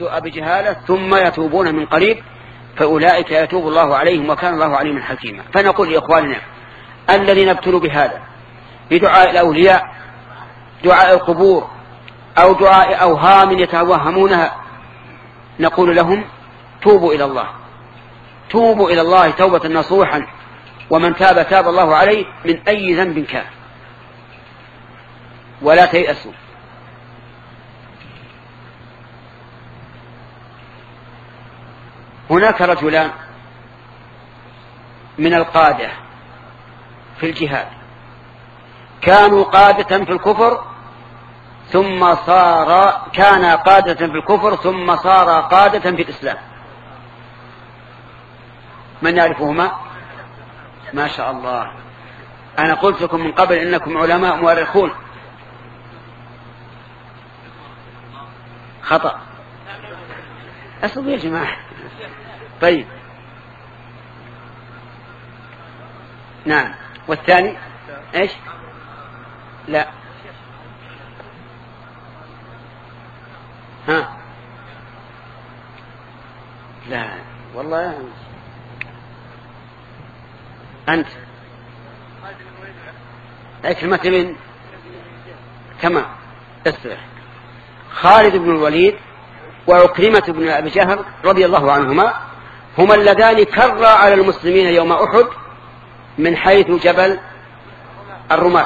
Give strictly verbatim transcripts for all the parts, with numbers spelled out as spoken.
السوء بجهالة ثم يتوبون من قريب فأولئك يتوب الله عليهم وكان الله عليما حكيما. فنقول لإخواننا الذين ابتلوا بهذا بدعاء الأولياء، دعاء القبور، أو دعاء أوهام يتوهمونها، نقول لهم توبوا إلى الله، توبوا إلى الله توبة نصوحا، ومن تاب تاب الله عليه من أي ذنب كان، ولا تيأسوا. هناك رجلان من القادة في الجهاد كانوا قادة في الكفر ثم صار كان قادة في الكفر ثم صار قادة في الإسلام. من يعرفهما؟ ما شاء الله، أنا قلت لكم من قبل إنكم علماء مؤرخون. خطأ، أصبوا يا جماعة. طيب نعم. والثاني ايش؟ لا ها لا والله أنت أكلمة من تمام. اسرع. خالد بن الوليد وعكرمة بن أبي جهل رضي الله عنهما هما اللذان كرا على المسلمين يوم أحد من حيث جبل الرماة،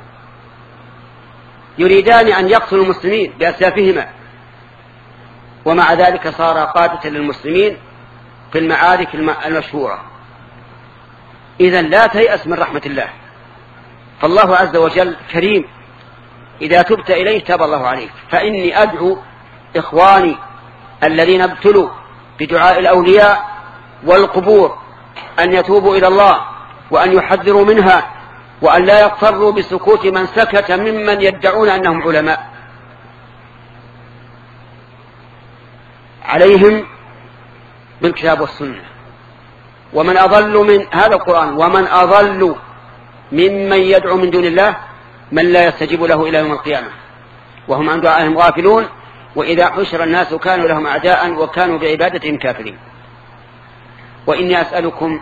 يريدان أن يقتلوا المسلمين بأسيافهما، ومع ذلك صار قادة للمسلمين في المعارك المشهورة. إذن لا تيأس من رحمة الله، فالله عز وجل كريم، إذا تبت إليه تاب الله عليك. فإني أدعو إخواني الذين ابتلوا بدعاء الأولياء والقبور أن يتوبوا إلى الله وأن يحذروا منها، وأن لا يغتروا بسكوت من سكت ممن يدعون أنهم علماء. عليهم بالكتاب والسنة. ومن أضل من هذا القرآن ومن أضل ممن يدعو من دون الله من لا يستجيب له إلى يوم القيامة وهم عن دعائهم غافلون، وإذا حشر الناس كانوا لهم أعداء وكانوا بعبادتهم كافرين. وإني أسألكم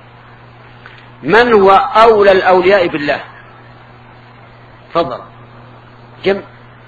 من هو أولى الأولياء بالله؟ تفضل. جم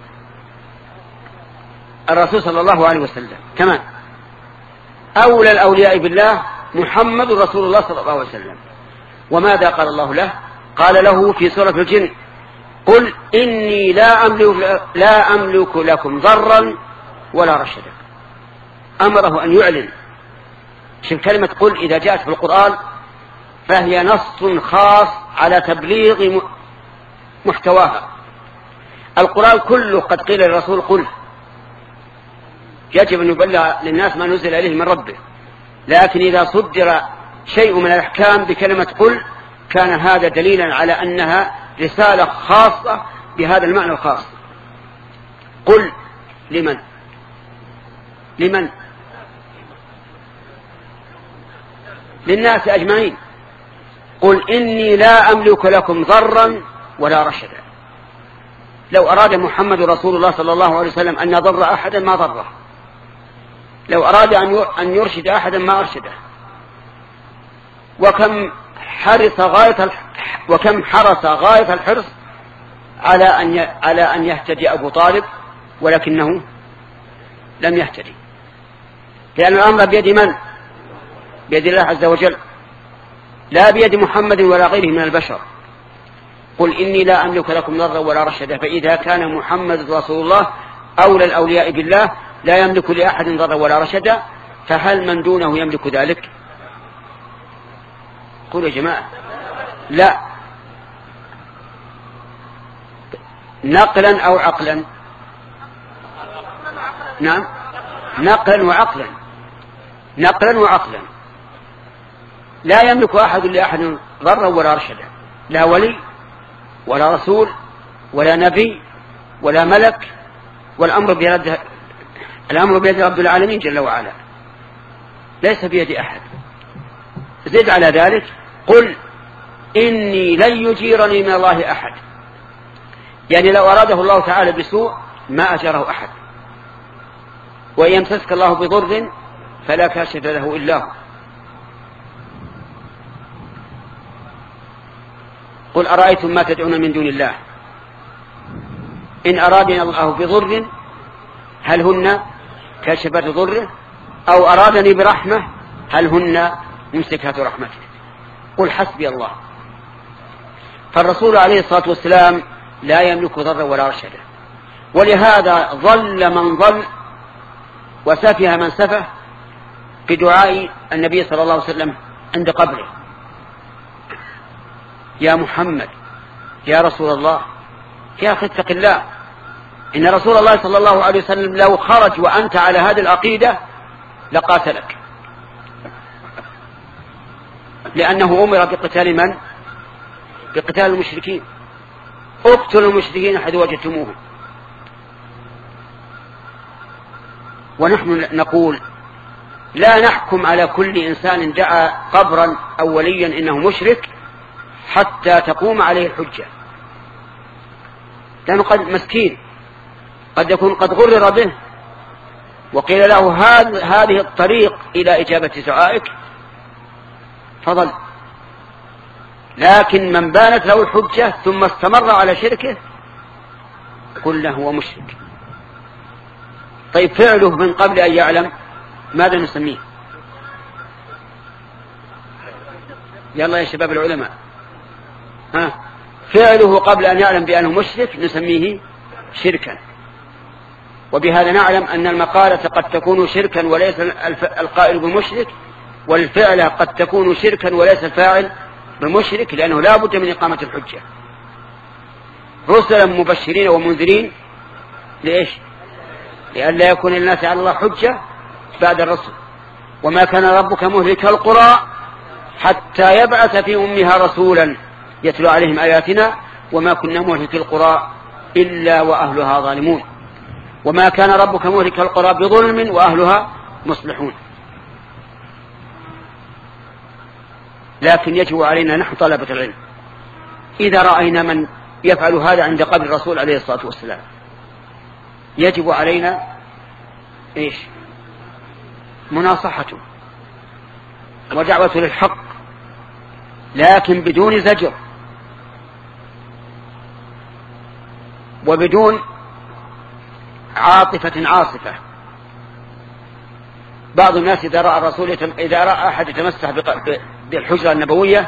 الرسول صلى الله عليه وسلم. كمان أولى الأولياء بالله محمد رسول الله صلى الله عليه وسلم. وماذا قال الله له؟ قال له في سورة الجن قل إني لا أملك, لا أملك لكم ضرا ولا رشدا. أمره أن يعلن. شوف كلمة قل إذا جاءت في القرآن فهي نص خاص على تبليغ محتواها. القرآن كله قد قيل للرسول قل، يجب أن يبلغ للناس ما نزل إليه من ربه، لكن إذا صدر شيء من الأحكام بكلمة قل كان هذا دليلا على أنها رسالة خاصة بهذا المعنى الخاص. قل لمن؟ لمن؟ للناس أجمعين. قل إني لا أملك لكم ضرا ولا رشدا. لو أراد محمد رسول الله صلى الله عليه وسلم أن يضر أحدا ما ضره، لو أراد أن يرشد أحدا ما أرشده. وكم حرص غاية وكم حرص غاية الحرص على أن على أن يهتدي أبو طالب ولكنه لم يهتدي، لأن الأمر بيد من؟ بيد الله عز وجل، لا بيد محمد ولا غيره من البشر. قل إني لا أملك لكم ضرا ولا رشدا. فإذا كان محمد رسول الله أولى الأولياء بالله لا يملك لأحد ضرا ولا رشدا، فهل من دونه يملك ذلك؟ قولوا يا جماعة. لا. نقلا أو عقلا؟ نعم، نقلا وعقلا. نقلا وعقلا. لا يملك أحد لأحد ضرا ولا رشدا، لا ولي ولا رسول ولا نبي ولا ملك، والأمر بيد الأمر بيد رب العالمين جل وعلا، ليس بيد أحد. زد على ذلك قل إني لن يجيرني من الله أحد، يعني لو أراده الله تعالى بسوء ما أجره أحد. وإن يمسسك الله بضر فلا كاشف له إلا هو. قل أرأيتم ما تدعون من دون الله إن أرادنا الله بضر هل هن كاشفات ضره أو أرادني برحمة هل هن ممسكات رحمته. قل حسبي الله. فالرسول عليه الصلاة والسلام لا يملك ضرا ولا رشدا، ولهذا ضل من ضل وسفه من سفه بدعاء النبي صلى الله عليه وسلم عند قبره: يا محمد، يا رسول الله، يا أخي اتق الله، إن رسول الله صلى الله عليه وسلم لو خرج وأنت على هذه العقيدة لقاتلك، لأنه أمر بقتال من؟ بقتال المشركين. اقتلوا المشركين حيث وجدتموهم. ونحن نقول لا نحكم على كل إنسان دعا قبرا أو وليا إنه مشرك حتى تقوم عليه الحجة، لأنه قد مسكين قد يكون قد غرر به وقيل له هذه الطريق إلى إجابة دعائك فضل. لكن من بانت له الحجة ثم استمر على شركه قل له هو مشرك. طيب فعله من قبل أن يعلم ماذا نسميه؟ يلا يا شباب العلماء، ها، فعله قبل أن يعلم بأنه مشرك نسميه شركا. وبهذا نعلم أن المقالة قد تكون شركا وليس القائل بمشرك، والفعل قد تكون شركا وليس الفاعل بمشرك، لأنه لا بد من إقامة الحجة. رسلا مبشرين ومنذرين لإيش؟ لئلا يكون للناس على الله حجة بعد الرسل. وما كان ربك مهلك القرى حتى يبعث في أمها رسولا يتلو عليهم آياتنا وما كنا مهلك القرى إلا وأهلها ظالمون. وما كان ربك مهلك القرى بظلم وأهلها مصلحون. لكن يجب علينا نحن طلبة العلم إذا رأينا من يفعل هذا عند قبر الرسول عليه الصلاة والسلام يجب علينا إيش؟ مناصحته ودعوته للحق، لكن بدون زجر وبدون عاطفة عاصفة. بعض الناس إذا رأى الرسول يتم... إذا رأى أحد يتمسح بق... بالحجرة النبوية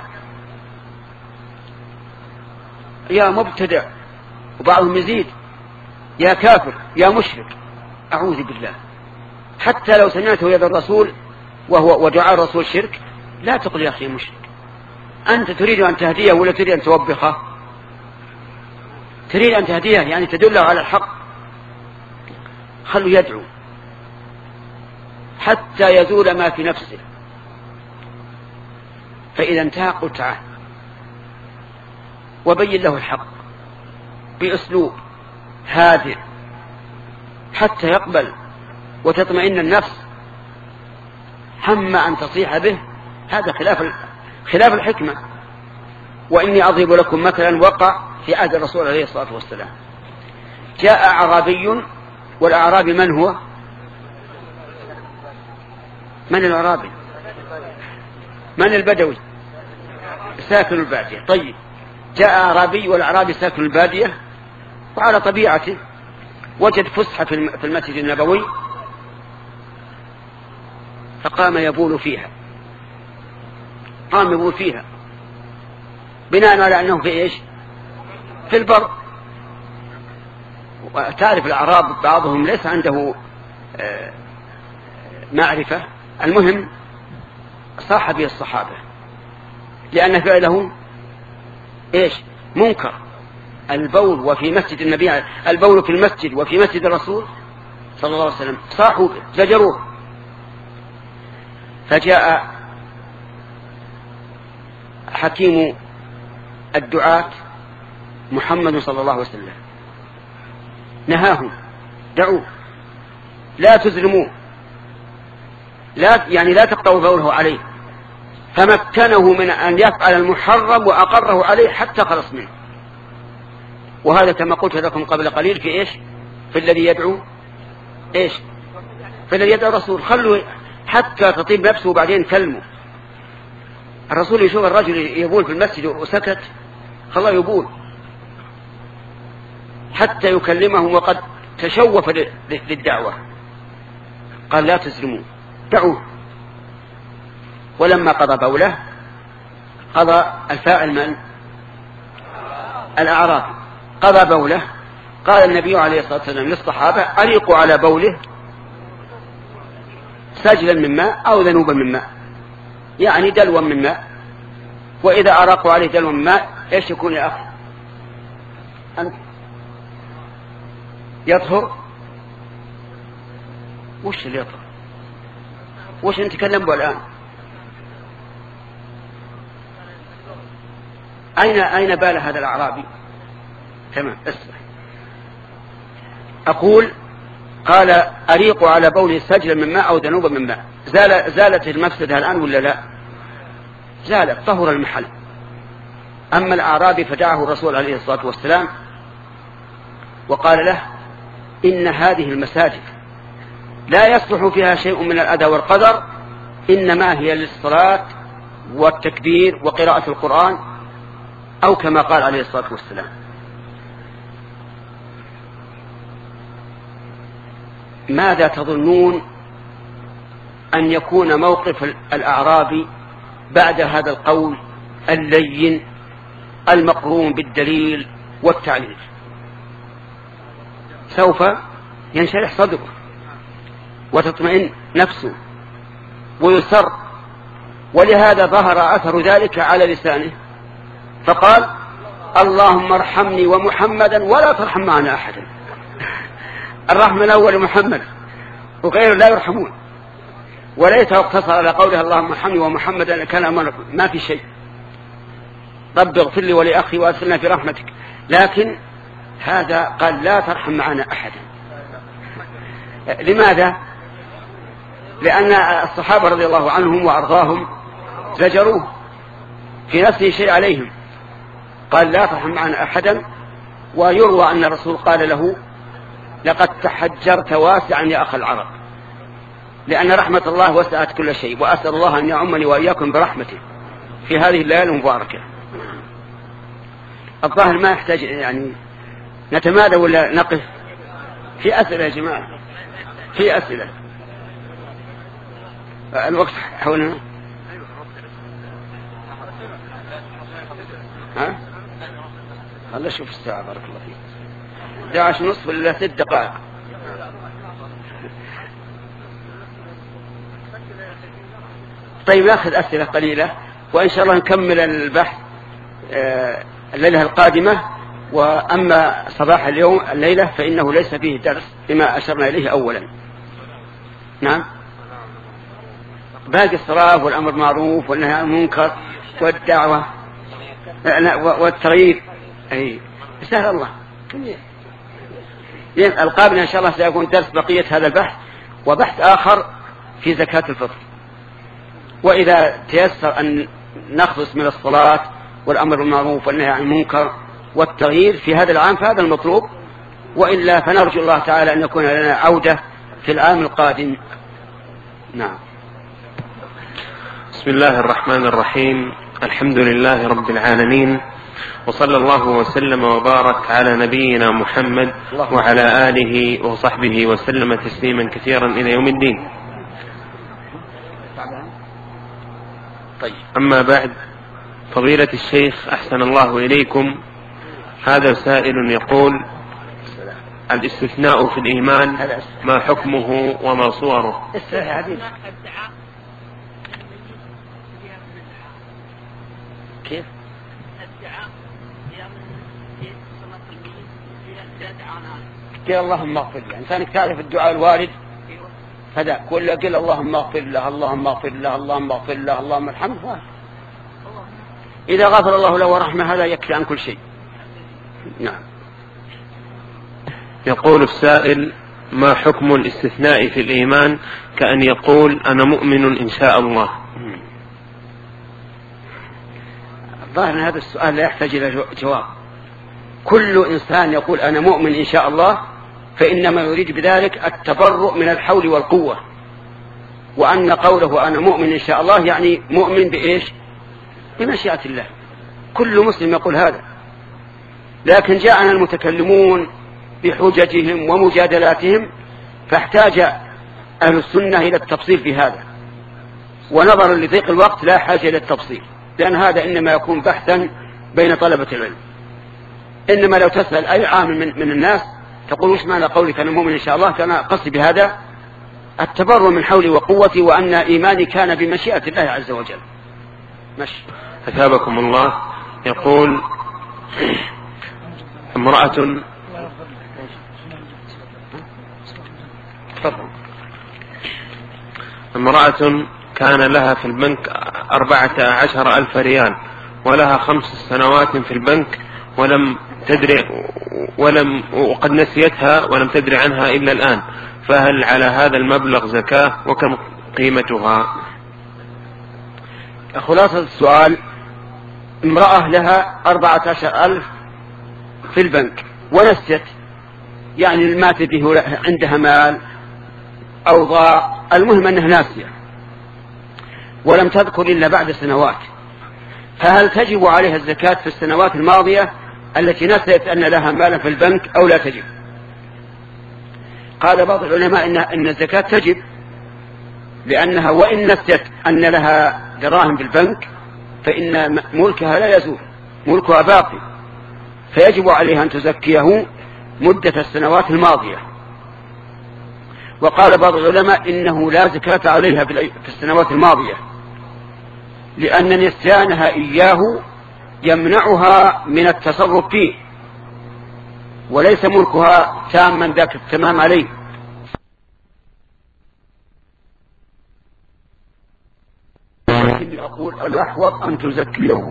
يا مبتدع، وبعضهم يزيد يا كافر يا مشرك. أعوذ بالله. حتى لو سمعته يد الرسول وهو ودعاء الرسول شرك لا تقل يا أخي مشرك. أنت تريد أن تهديه ولا تريد أن توبخه؟ تريد أن تهديه يعني تدله على الحق، خلوا يدعو حتى يزول ما في نفسه. فإذا انتهى قل تعال وبين له الحق بأسلوب هادئ حتى يقبل وتطمئن النفس. هم أن تصيح به هذا خلاف خلاف الحكمة. وإني أضرب لكم مثلا وقع في عهد الرسول عليه الصلاة والسلام. جاء أعرابي، والأعرابي من هو؟ من الأعرابي؟ من البدوي؟ ساكن البادية. طيب جاء أعرابي والأعرابي ساكن البادية، وعلى طبيعته وجد فسحة في المسجد النبوي فقام يبول فيها. قام يبول فيها بناء على أنه في إيش؟ في البر. وتعرف الأعراب بعضهم ليس عنده معرفة. المهم صاح به الصحابة لأن فعله إيش؟ منكر. البول وفي مسجد النبي، البول في المسجد وفي مسجد الرسول صلى الله عليه وسلم. صاحوا به زجروه. فجاء حكيم الدعاة محمد صلى الله عليه وسلم نهاهم دعوه لا تزرموه، لا يعني لا تقطعوا بوله عليه. فمكنه من أن يفعل المحرم وأقره عليه حتى خلص منه. وهذا كما قلت لكم قبل قليل في إيش؟ في الذي يدعو إيش؟ فالذي يدعو الرسول خلوا حتى تطيب نفسه وبعدين كلمه. الرسول يشوف الرجل يبول في المسجد وسكت خلاه يبول حتى يكلمهم وقد تشوف للدعوة. قال لا تسلموا دعوه. ولما قضى بوله قضى الفاعل من؟ الأعراب. قضى بوله قال النبي عليه الصلاة والسلام للصحابة أريقوا على بوله سجلا من ماء أو ذنوبا من ماء، يعني دلوا من ماء. وإذا أراقوا عليه دلوا من ماء إيش يكون يا أخي؟ أنت يطهر. وش اللي يطهر؟ وش نتكلم به الآن؟ أين أين بال هذا الأعرابي؟ تمام. اسمع أقول قال أريقوا على بوله سجلا من ماء أو ذنوبا من ماء. زال زالت المفسدة الآن ولا لا؟ زالت، طهر المحل. أما الأعرابي فدعه الرسول عليه الصلاة والسلام وقال له إن هذه المساجد لا يصلح فيها شيء من الأذى والقدر، إنما هي للصلاة والتكبير وقراءة القرآن، أو كما قال عليه الصلاة والسلام. ماذا تظنون أن يكون موقف الأعرابي بعد هذا القول اللين المقرون بالدليل والتعليل؟ سوف ينشرح صدره وتطمئن نفسه ويسر، ولهذا ظهر أثر ذلك على لسانه فقال اللهم ارحمني ومحمدا ولا ترحم معنا أحدا. الرحمة الأول محمد وغيره لا يرحمون، وليته اقتصر على قولها اللهم ارحمني ومحمدا كان ما في شيء، رب اغفر لي ولأخي وأدخلنا في رحمتك، لكن هذا قال لا ترحم معنا أحدا. لماذا؟ لأن الصحابة رضي الله عنهم وأرضاهم زجروه في نفسه شيء عليهم، قال لا ترحم معنا أحدا. ويروى أن الرسول قال له لقد تحجرت واسعا يا أخ العرب، لأن رحمة الله وسعت كل شيء، وأسأل الله أن يعمني وإياكم برحمته في هذه الليالي المباركة. الظاهر ما يحتاج يعني نتمادى ولا نقف في أسئلة يا جماعة، في أسئلة. الوقت حولنا. ها؟ الله شوف الساعة بارك الله فيك. داعش نصف ولا ست دقائق. طيب ناخذ أسئلة قليلة وإن شاء الله نكمل البحث الليلة القادمة. وأما صباح اليوم الليلة فإنه ليس فيه درس بما أشرنا إليه أولا. نعم. باقي الصلاة والأمر معروف والنهي عن المنكر والدعوة والترغيب. أي سهل الله. القابل إن شاء الله سيكون درس بقية هذا البحث وبحث آخر في زكاة الفطر. وإذا تيسر أن نخلص من الصلاة والأمر بالمعروف والنهي عن المنكر والتغيير في هذا العام فهذا المطلوب، وإلا فنرجو الله تعالى أن يكون لنا عودة في العام القادم. نعم. بسم الله الرحمن الرحيم. الحمد لله رب العالمين، وصلى الله وسلم وبارك على نبينا محمد وعلى آله وصحبه وسلم تسليما كثيرا إلى يوم الدين. أما بعد، فضيلة الشيخ أحسن الله إليكم، هذا سائل يقول الاستثناء في الإيمان ما حكمه وما صوره؟ كيف؟ قل اللهم اغفر له. إنسانك تعرف الدعاء الوارد فدا كل قل اللهم اغفر له اللهم اغفر له اللهم اغفر له اللهم ارحمه. إذا غفر الله له ورحمه هذا يكفي عن كل شيء. نعم. يقول السائل ما حكم الاستثناء في الإيمان كأن يقول أنا مؤمن إن شاء الله؟ ظاهر هذا السؤال لا يحتاج إلى جواب. كل إنسان يقول أنا مؤمن إن شاء الله فإنما يريد بذلك التبرؤ من الحول والقوة، وأن قوله أنا مؤمن إن شاء الله يعني مؤمن بإيش؟ بمشيئة الله. كل مسلم يقول هذا، لكن جاءنا المتكلمون بحججهم ومجادلاتهم فاحتاج أهل السنة إلى التفصيل في هذا، ونظرا لضيق الوقت لا حاجة إلى التفصيل، لأن هذا إنما يكون بحثا بين طلبة العلم. إنما لو تسأل أي عام من, من الناس تقول وش معنى قولك أنا مؤمن إن شاء الله، كان قصدي بهذا التبرؤ من حولي وقوتي، وأن إيماني كان بمشيئة الله عز وجل. ماشي. أثابكم الله. يقول امرأة امرأة كان لها في البنك أربعة عشر ألف ريال، ولها خمس سنوات في البنك ولم تدري ولم وقد نسيتها ولم تدري عنها إلا الآن، فهل على هذا المبلغ زكاة وكم قيمتها؟ خلاصة السؤال: امرأة لها أربعة عشر ألف في البنك ونسيت، يعني ما تدري عندها مال أو ضاع، المهم أنها ناسية ولم تذكر إلا بعد سنوات، فهل تجب عليها الزكاة في السنوات الماضية التي نسيت أن لها مالا في البنك أو لا تجب؟ قال بعض العلماء إن, إن الزكاة تجب، لأنها وإن نسيت أن لها دراهم في البنك فإن ملكها لا يزول، ملكها باقي، فيجب عليها أن تزكيه مدة السنوات الماضية. وقال بعض العلماء إنه لا زكاة عليها في السنوات الماضية، لأن نسيانها إياه يمنعها من التصرف فيه، وليس ملكها تاما ذاك التمام عليه. لكن أقول الأحوط أن تزكيه.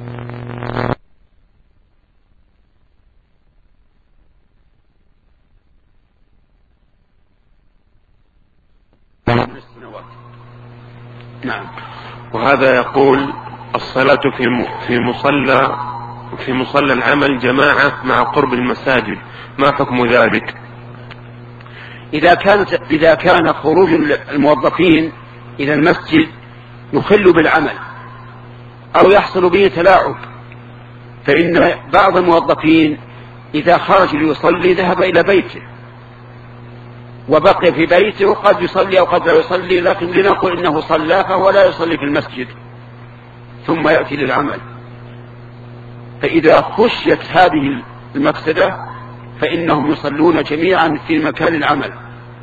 نعم. وهذا يقول الصلاة في في مصلى في مصلى العمل جماعة مع قرب المساجد، ما حكم ذلك؟ إذا كانت إذا كان خروج الموظفين إلى المسجد يخل بالعمل أو يحصل به تلاعب، فإن بعض الموظفين إذا خرج ليصلي ذهب إلى بيته وبقي في بيته، وقد يصلي أو قد لا يصلي، لكن لنقول إنه صلى فهو لا يصلي في المسجد ثم يأتي للعمل. فإذا خشيت هذه المفسدة فإنهم يصلون جميعا في مكان العمل.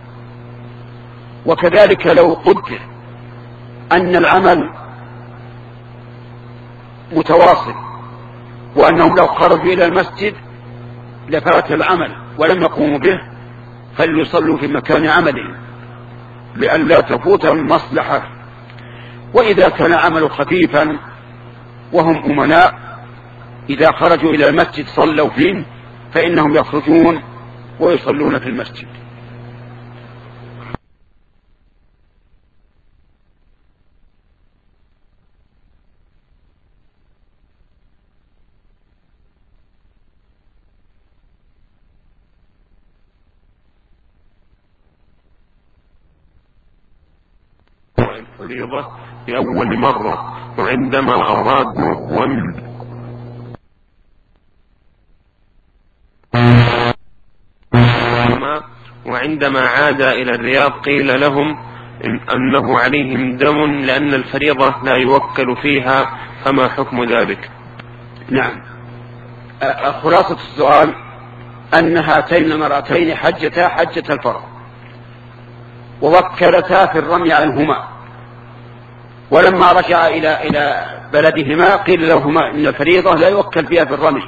وكذلك لو قدر أن العمل متواصل وأنهم لو خرجوا إلى المسجد لفات العمل ولم يقوموا به، فليصلوا في مكان عملهم لئلا تفوتهم المصلحة. وإذا كان عمل خفيفا وهم أمناء إذا خرجوا إلى المسجد صلوا فيه، فإنهم يخرجون ويصلون في المسجد. الفريضة لأول مرة، وعندما أرادوا ومن وعندما عاد إلى الرياض قيل لهم إن أنه عليهم دم لأن الفريضة لا يوكل فيها، فما حكم ذلك؟ نعم. خلاصة السؤال أن هاتين المرأتين حجتا حجة الفرض ووكلتا في الرمي عنهما، ولما رجع إلى إلى بلدهما قيل لهما إن الفريضة لا يوكل فيها في الرمي.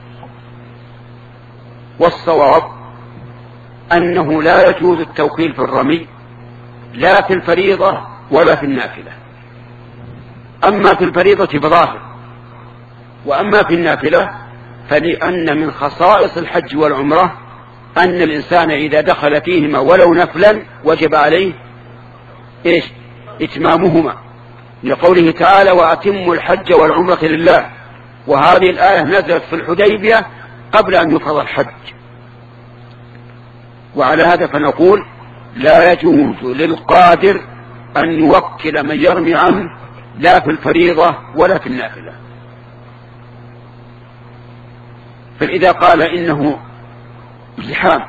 والصواب أنه لا يجوز التوكيل في الرمي لا في الفريضة ولا في النافلة. أما في الفريضة فظاهر، وأما في النافلة فلأن من خصائص الحج والعمرة أن الإنسان إذا دخل فيهما ولو نفلا وجب عليه إيش؟ إتمامهما، لقوله تعالى وأتموا الحج والعمرة لله، وهذه الآية نزلت في الحديبية قبل أن يفرض الحج. وعلى هذا فنقول لا يجوز للقادر أن يوكل من يرمي عنه لا في الفريضة ولا في النافلة. فإذا قال إنه زحام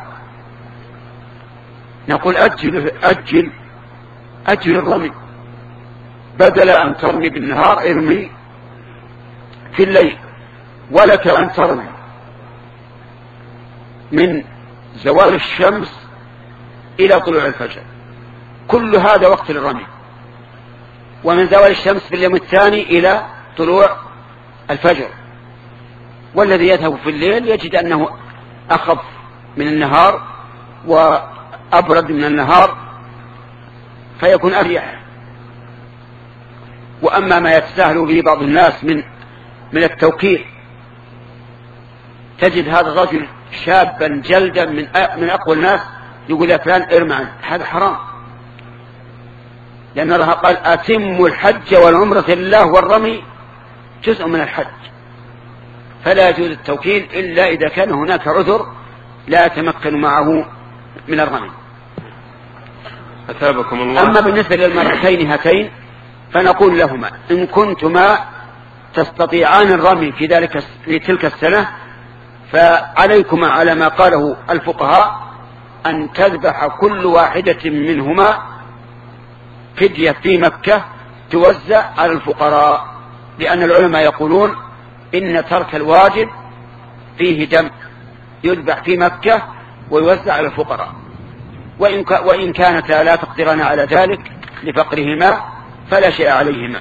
نقول أجل أجل أجل الرمي، بدل أن ترمي بالنهار ارمي في الليل، ولك أن ترمي من زوال الشمس إلى طلوع الفجر، كل هذا وقت الرمي، ومن زوال الشمس في اليوم الثاني إلى طلوع الفجر. والذي يذهب في الليل يجد أنه أخف من النهار وأبرد من النهار فيكون أريح. وأما ما يتساهل به بعض الناس من من التوكيل، تجد هذا الرجل شابا جلدا من من أقوى الناس يقول يا فلان ارمى، هذا حرام، لأن الله قال أتموا الحج والعمرة لله والرمي جزء من الحج، فلا يجوز التوكيل إلا إذا كان هناك عذر لا يتمكن معه من الرمي. أثابكم الله. أما بالنسبة للمرتين هاتين فنقول لهما إن كنتما تستطيعان الرمي في ذلك في تلك السنة فعليكما على ما قاله الفقهاء أن تذبح كل واحدة منهما فدية في مكة توزع على الفقراء، لأن العلماء يقولون إن ترك الواجب فيه دم يذبح في مكة ويوزع على الفقراء، وإن كانتا لا تقدران على ذلك لفقرهما فلا شيء عليهما.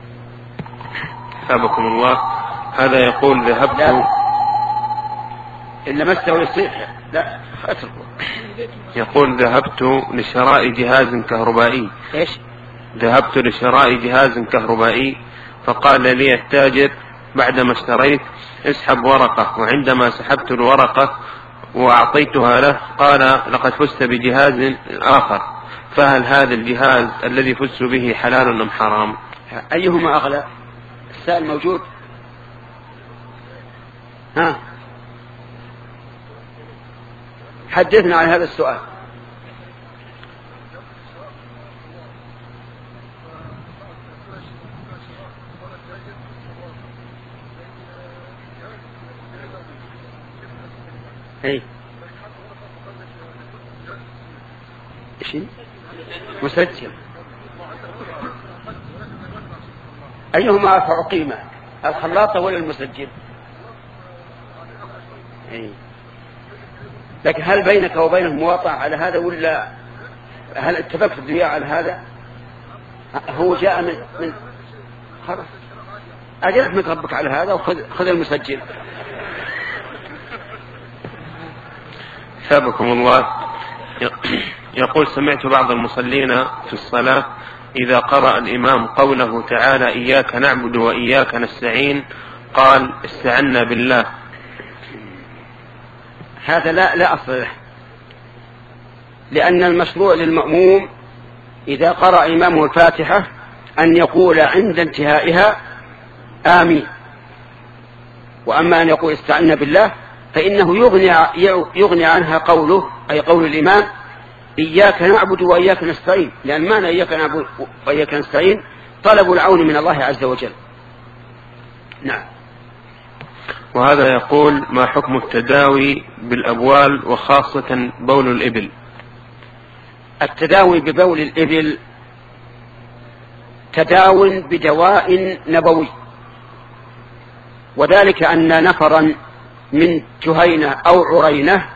أثابكم الله. هذا يقول ذهبت إن مسه يصيح لا أتركه. يقول ذهبت لشراء جهاز كهربائي. إيش؟ ذهبت لشراء جهاز كهربائي فقال لي التاجر بعدما اشتريت اسحب ورقة، وعندما سحبت الورقة وأعطيتها له قال لقد فزت بجهاز آخر، فهل هذا الجهاز الذي فزت به حلال أم حرام؟ أيهما أغلى؟ السائل موجود. ها حدثنا عن هذا السؤال. اي ايش مسجل ايهما ارفع قيمة، الخلاطة ولا المسجل؟ اي لكن هل بينك وبينه مواطعة على هذا ولا هل اتفقت وياه على هذا؟ هو جاء من من خلاص اجل احمد ربك على هذا وخذ خذ المسجل. ثابكم الله. يقول سمعت بعض المصلين في الصلاة إذا قرأ الإمام قوله تعالى إياك نعبد وإياك نستعين قال استعنا بالله. هذا لا لا أصل له، لأن المشروع للمأموم إذا قرأ إمامه الفاتحة أن يقول عند انتهائها آمين، وأما أن يقول استعنا بالله فإنه يغني, يغني عنها قوله أي قول الإمام إياك نعبد وإياك نستعين، لأن معنى إياك نعبد وإياك نستعين طلب العون من الله عز وجل. نعم. وهذا يقول ما حكم التداوي بالأبوال وخاصة بول الإبل؟ التداوي ببول الإبل تداو بدواء نبوي، وذلك أن نفرا من جهينة أو عرينة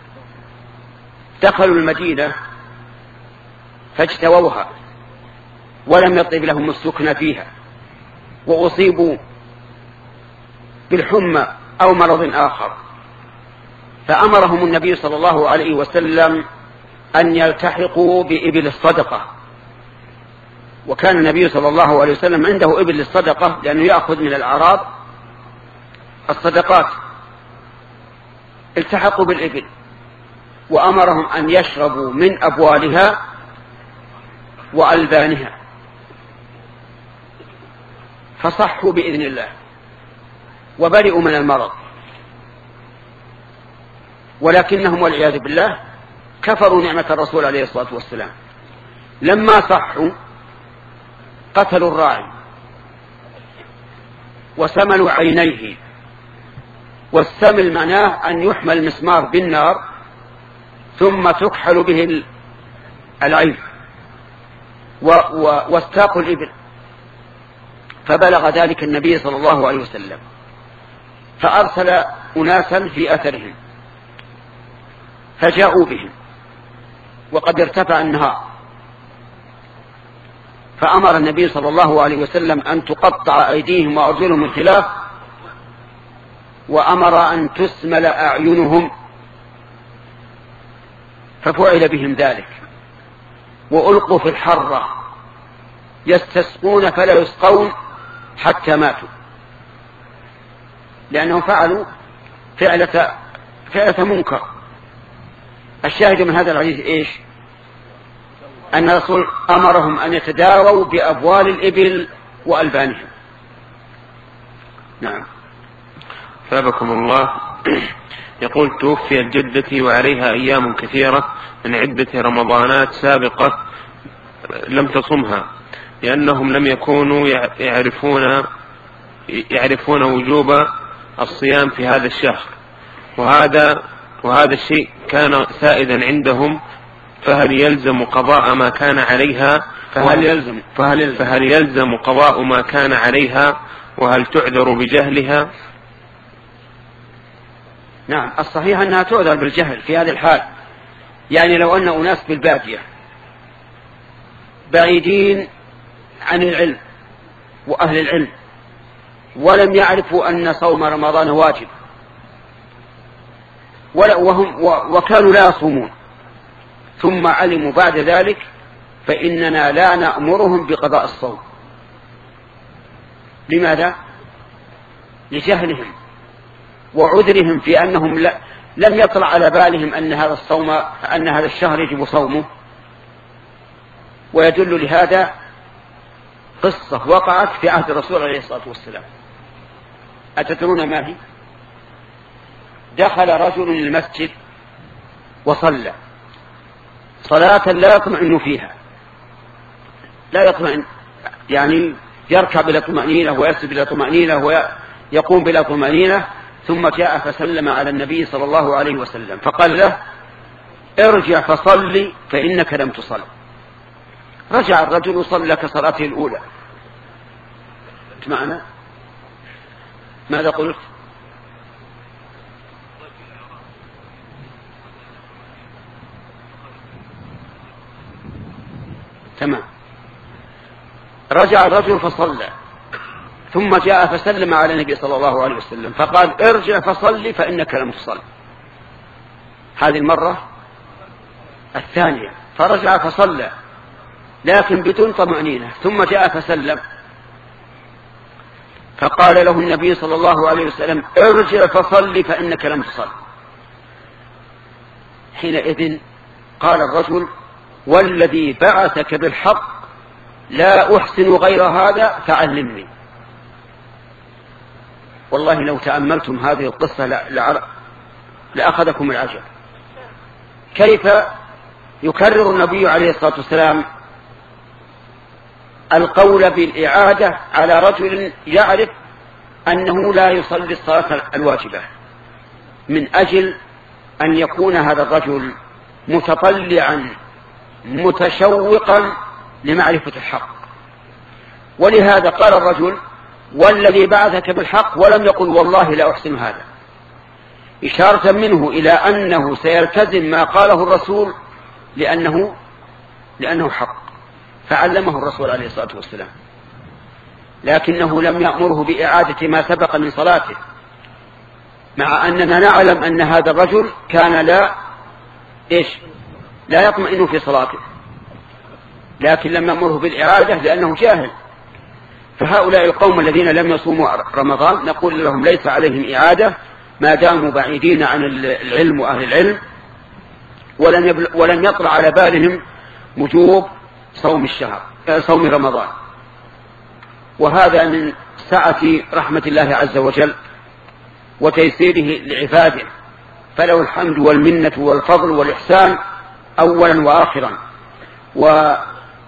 دخلوا المدينة فاجتووها ولم يطيب لهم السكن فيها وأصيبوا بالحمى أو مرض آخر، فأمرهم النبي صلى الله عليه وسلم أن يلتحقوا بإبل الصدقة، وكان النبي صلى الله عليه وسلم عنده إبل الصدقة لأنه يأخذ من الأعراب الصدقات. التحقوا بالإبل وأمرهم أن يشربوا من أبوالها وألبانها فصحوا بإذن الله وبرئوا من المرض، ولكنهم والعياذ بالله كفروا نعمة الرسول عليه الصلاة والسلام. لما صحوا قتلوا الراعي وسملوا عينيه، والسمل معناه أن يحمل المسمار بالنار ثم تكحل به العين، واستاقوا الإبل، فبلغ ذلك النبي صلى الله عليه وسلم فأرسل أناسا في أثرهم فجاءوا بهم وقد ارتفع النهار، فأمر النبي صلى الله عليه وسلم أن تقطع أيديهم وأرجلهم من خلاف، وأمر أن تسمل أعينهم، ففعل بهم ذلك وألقوا في الحرة يستسقون فلا يسقون حتى ماتوا، لأنهم فعلوا فعلة, فعلة منكر. الشاهد من هذا الحديث إيش؟ أن الرسول أمرهم أن يتداووا بأبوال الإبل وألبانهم. نعم. ثابكم الله. يقول: توفيت جدتي وعليها أيام كثيرة من عدة رمضانات سابقة لم تصمها، لأنهم لم يكونوا يعرفون يعرفون وجوب الصيام في هذا الشهر، وهذا وهذا الشيء كان سائدا عندهم، فهل يلزم قضاء ما كان عليها فهل يلزم فهل يلزم, فهل يلزم قضاء ما كان عليها، وهل تعذر بجهلها؟ نعم، الصحيح أنها تعذر بالجهل في هذه الحال. يعني لو أن أناس بالبادية بعيدين عن العلم وأهل العلم ولم يعرفوا أن صوم رمضان واجب، وهم وكانوا لا يصومون، ثم علموا بعد ذلك، فإننا لا نأمرهم بقضاء الصوم. لماذا؟ لجهلهم وعذرهم في أنهم لا لم يطلع على بالهم أن هذا الصوم أن هذا الشهر يجب صومه. ويدل لهذا قصة وقعت في عهد الرسول عليه الصلاة والسلام. أتدرون ما هي؟ دخل رجل المسجد وصلى صلاة لا يطمئن فيها، لا يطمئن، يعني يركع بلا طمأنينة ويسجد بلا طمأنينة ويقوم بلا طمأنينة، ثم جاء فسلم على النبي صلى الله عليه وسلم فقال له: ارجع فصلي فإنك لم تصل. رجع الرجل وصلى كصلاته الأولى. معنا؟ ماذا قلت؟ تمام. رجع الرجل فصلى، ثم جاء فسلم على النبي صلى الله عليه وسلم فقال: ارجع فصلي فإنك لم تصل. هذه المرة الثانية، فرجع فصلى لكن بدون طمأنينة، ثم جاء فسلم فقال له النبي صلى الله عليه وسلم: ارجع فصلي فإنك لم تصل. حينئذ قال الرجل: والذي بعثك بالحق لا أحسن غير هذا فعلمني. والله لو تأملتم هذه القصة لأخذكم العجب. كيف يكرر النبي عليه الصلاة والسلام القول بالإعادة على رجل يعرف أنه لا يصلي الصلاة الواجبة، من أجل أن يكون هذا الرجل متطلعا متشوقا لمعرفة الحق. ولهذا قال الرجل: والذي بعثك بالحق، ولم يقل والله لا أحسن هذا، إشارة منه إلى أنه سيلتزم ما قاله الرسول لأنه لأنه حق، فعلمه الرسول عليه الصلاة والسلام، لكنه لم يأمره بإعادة ما سبق من صلاته، مع أننا نعلم أن هذا الرجل كان لا إيش لا يطمئن في صلاته، لكن لم يأمره بالإعادة لأنه جاهل. فهؤلاء القوم الذين لم يصوموا رمضان نقول لهم ليس عليهم إعادة ما داموا بعيدين عن العلم وأهل العلم، ولن ولن يطلع على بالهم وجوب صوم الشهر صوم رمضان. وهذا من سعة رحمة الله عز وجل وتيسيره لعباده، فله الحمد والمنة والفضل والإحسان أولا وآخرا. وهذا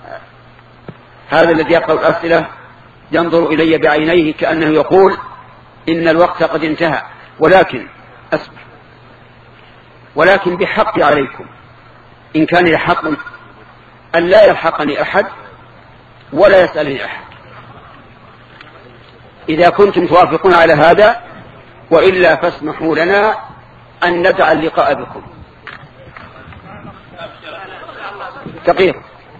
الذي يقرأ الأسئلة ينظر إلي بعينيه كأنه يقول إن الوقت قد انتهى، ولكن أسمع، ولكن بحق عليكم إن كان لحق أن لا يلحقني أحد ولا يسألني أحد، إذا كنتم توافقون على هذا، وإلا فاسمحوا لنا أن ندع اللقاء بكم. تقير.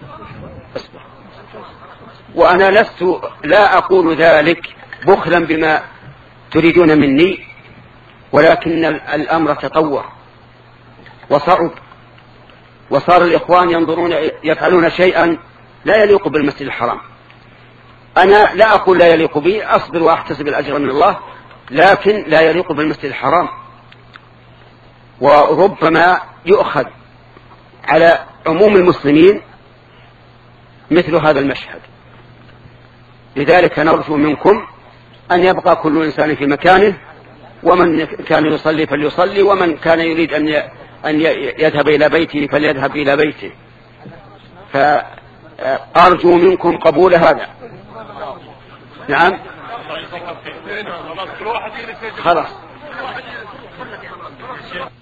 وأنا لست لا أقول ذلك بخلا بما تريدون مني، ولكن الأمر تطور وصعب، وصار الإخوان ينظرون يفعلون شيئا لا يليق بالمسجد الحرام. أنا لا أقول لا يليق بي، أصبر وأحتسب الأجر من الله، لكن لا يليق بالمسجد الحرام، وربما يؤخذ على عموم المسلمين مثل هذا المشهد. لذلك نرجو منكم أن يبقى كل إنسان في مكانه، ومن كان يصلي فليصلي، ومن كان يريد أن أن يذهب إلى بيته فليذهب إلى بيته. فأرجو منكم قبول هذا. نعم خلاص.